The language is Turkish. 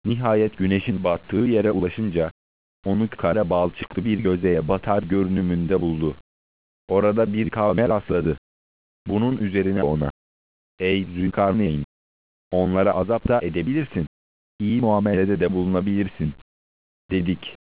Nihayet güneşin battığı yere ulaşınca, onu kara balçıklı bir gözeye batar görünümünde buldu. Orada bir kavme rastladı. Bunun üzerine ona, "Ey Zülkarneyn! Onlara azap da edebilirsin, iyi muamelede de bulunabilirsin," dedik.